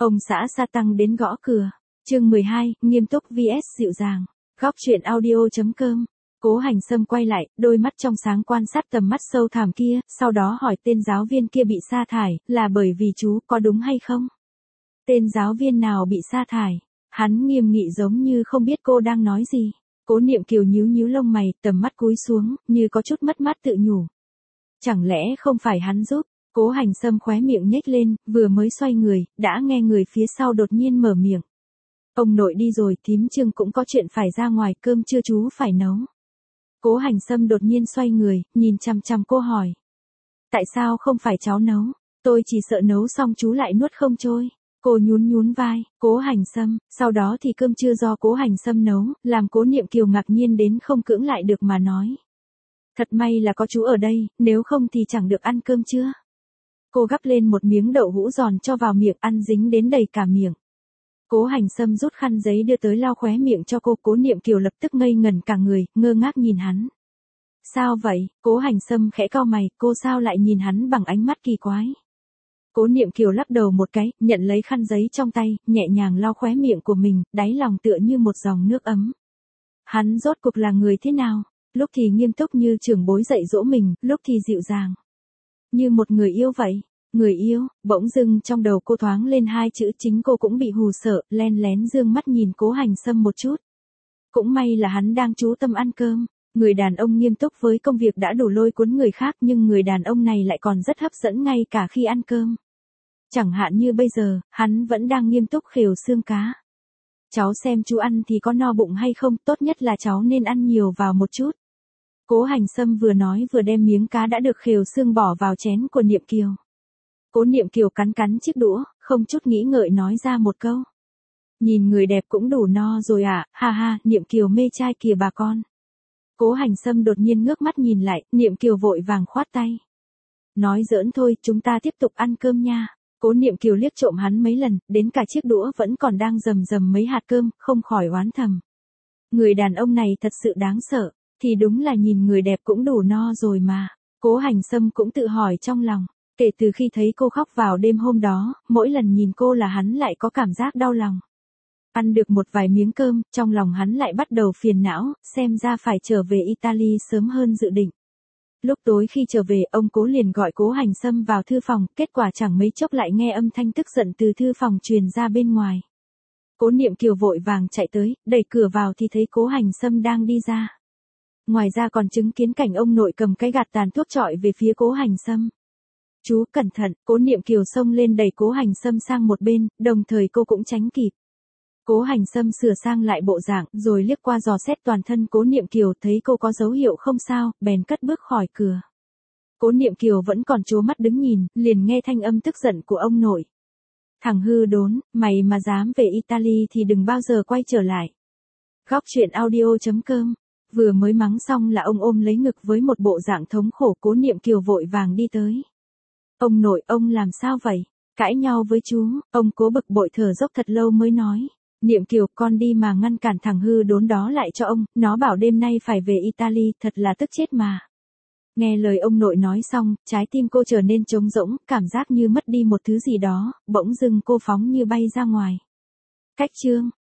Ông xã sa tăng đến gõ cửa. Chương 12, nghiêm túc vs dịu dàng. Góc truyện audio.com. Cố Hành Sâm quay lại, đôi mắt trong sáng quan sát tầm mắt sâu thẳm kia, sau đó hỏi tên giáo viên kia bị sa thải, là bởi vì chú có đúng hay không? Tên giáo viên nào bị sa thải? Hắn nghiêm nghị giống như không biết cô đang nói gì. Cố Niệm Kiều nhíu nhíu lông mày, tầm mắt cúi xuống, như có chút mất mát tự nhủ. Chẳng lẽ không phải hắn giúp? Cố Hành Sâm khóe miệng nhếch lên, vừa mới xoay người, đã nghe người phía sau đột nhiên mở miệng. Ông nội đi rồi, thím Trương cũng có chuyện phải ra ngoài, cơm trưa chú phải nấu. Cố Hành Sâm đột nhiên xoay người, nhìn chằm chằm cô hỏi. Tại sao không phải cháu nấu? Tôi chỉ sợ nấu xong chú lại nuốt không trôi. Cô nhún nhún vai, Cố Hành Sâm, sau đó thì cơm trưa do Cố Hành Sâm nấu, làm Cố Niệm Kiều ngạc nhiên đến không cưỡng lại được mà nói. Thật may là có chú ở đây, nếu không thì chẳng được ăn cơm trưa. Cô gắp lên một miếng đậu hũ giòn cho vào miệng, ăn dính đến đầy cả miệng. Cố Hành Sâm rút khăn giấy đưa tới lau khóe miệng cho cô. Cố Niệm Kiều lập tức ngây ngẩn cả người, ngơ ngác nhìn hắn. Sao vậy? Cố Hành Sâm khẽ cau mày, cô sao lại nhìn hắn bằng ánh mắt kỳ quái? Cố Niệm Kiều lắc đầu một cái, nhận lấy khăn giấy trong tay, nhẹ nhàng lau khóe miệng của mình, đáy lòng tựa như một dòng nước ấm. Hắn rốt cuộc là người thế nào? Lúc thì nghiêm túc như trưởng bối dạy dỗ mình, lúc thì dịu dàng. Như một người yêu vậy. Người yêu, bỗng dưng trong đầu cô thoáng lên hai chữ, chính cô cũng bị hù sợ, len lén dương mắt nhìn Cố Hành Sâm một chút. Cũng may là hắn đang chú tâm ăn cơm. Người đàn ông nghiêm túc với công việc đã đủ lôi cuốn người khác, nhưng người đàn ông này lại còn rất hấp dẫn ngay cả khi ăn cơm. Chẳng hạn như bây giờ, hắn vẫn đang nghiêm túc khều xương cá. Cháu xem chú ăn thì có no bụng hay không, tốt nhất là cháu nên ăn nhiều vào một chút. Cố Hành Sâm vừa nói vừa đem miếng cá đã được khều xương bỏ vào chén của Niệm Kiều. Cố Niệm Kiều cắn cắn chiếc đũa, không chút nghĩ ngợi nói ra một câu. Nhìn người đẹp cũng đủ no rồi à, ha ha, Niệm Kiều mê trai kìa bà con. Cố Hành Sâm đột nhiên ngước mắt nhìn lại, Niệm Kiều vội vàng khoát tay. Nói giỡn thôi, chúng ta tiếp tục ăn cơm nha. Cố Niệm Kiều liếc trộm hắn mấy lần, đến cả chiếc đũa vẫn còn đang rầm rầm mấy hạt cơm, không khỏi oán thầm. Người đàn ông này thật sự đáng sợ, thì đúng là nhìn người đẹp cũng đủ no rồi mà. Cố Hành Sâm cũng tự hỏi trong lòng. Kể từ khi thấy cô khóc vào đêm hôm đó, mỗi lần nhìn cô là hắn lại có cảm giác đau lòng. Ăn được một vài miếng cơm, trong lòng hắn lại bắt đầu phiền não, xem ra phải trở về Italy sớm hơn dự định. Lúc tối khi trở về, ông Cố liền gọi Cố Hành Sâm vào thư phòng, kết quả chẳng mấy chốc lại nghe âm thanh tức giận từ thư phòng truyền ra bên ngoài. Cố Niệm Kiều vội vàng chạy tới, đẩy cửa vào thì thấy Cố Hành Sâm đang đi ra. Ngoài ra còn chứng kiến cảnh ông nội cầm cái gạt tàn thuốc chọi về phía Cố Hành Sâm. Chú cẩn thận, Cố Niệm Kiều xông lên đẩy Cố Hành Sâm sang một bên, đồng thời cô cũng tránh kịp. Cố Hành Sâm sửa sang lại bộ dạng, rồi liếc qua dò xét toàn thân Cố Niệm Kiều, thấy cô có dấu hiệu không sao, bèn cất bước khỏi cửa. Cố Niệm Kiều vẫn còn trố mắt đứng nhìn, liền nghe thanh âm tức giận của ông nội. Thằng hư đốn, mày mà dám về Italy thì đừng bao giờ quay trở lại. Góc truyện audio.com. Vừa mới mắng xong là ông ôm lấy ngực với một bộ dạng thống khổ. Cố Niệm Kiều vội vàng đi tới. Ông nội, ông làm sao vậy? Cãi nhau với chú, ông Cố bực bội thở dốc thật lâu mới nói. Niệm Kiều, con đi mà ngăn cản thằng hư đốn đó lại cho ông, nó bảo đêm nay phải về Italy, thật là tức chết mà. Nghe lời ông nội nói xong, trái tim cô trở nên trống rỗng, cảm giác như mất đi một thứ gì đó, bỗng dưng cô phóng như bay ra ngoài. Cách chương.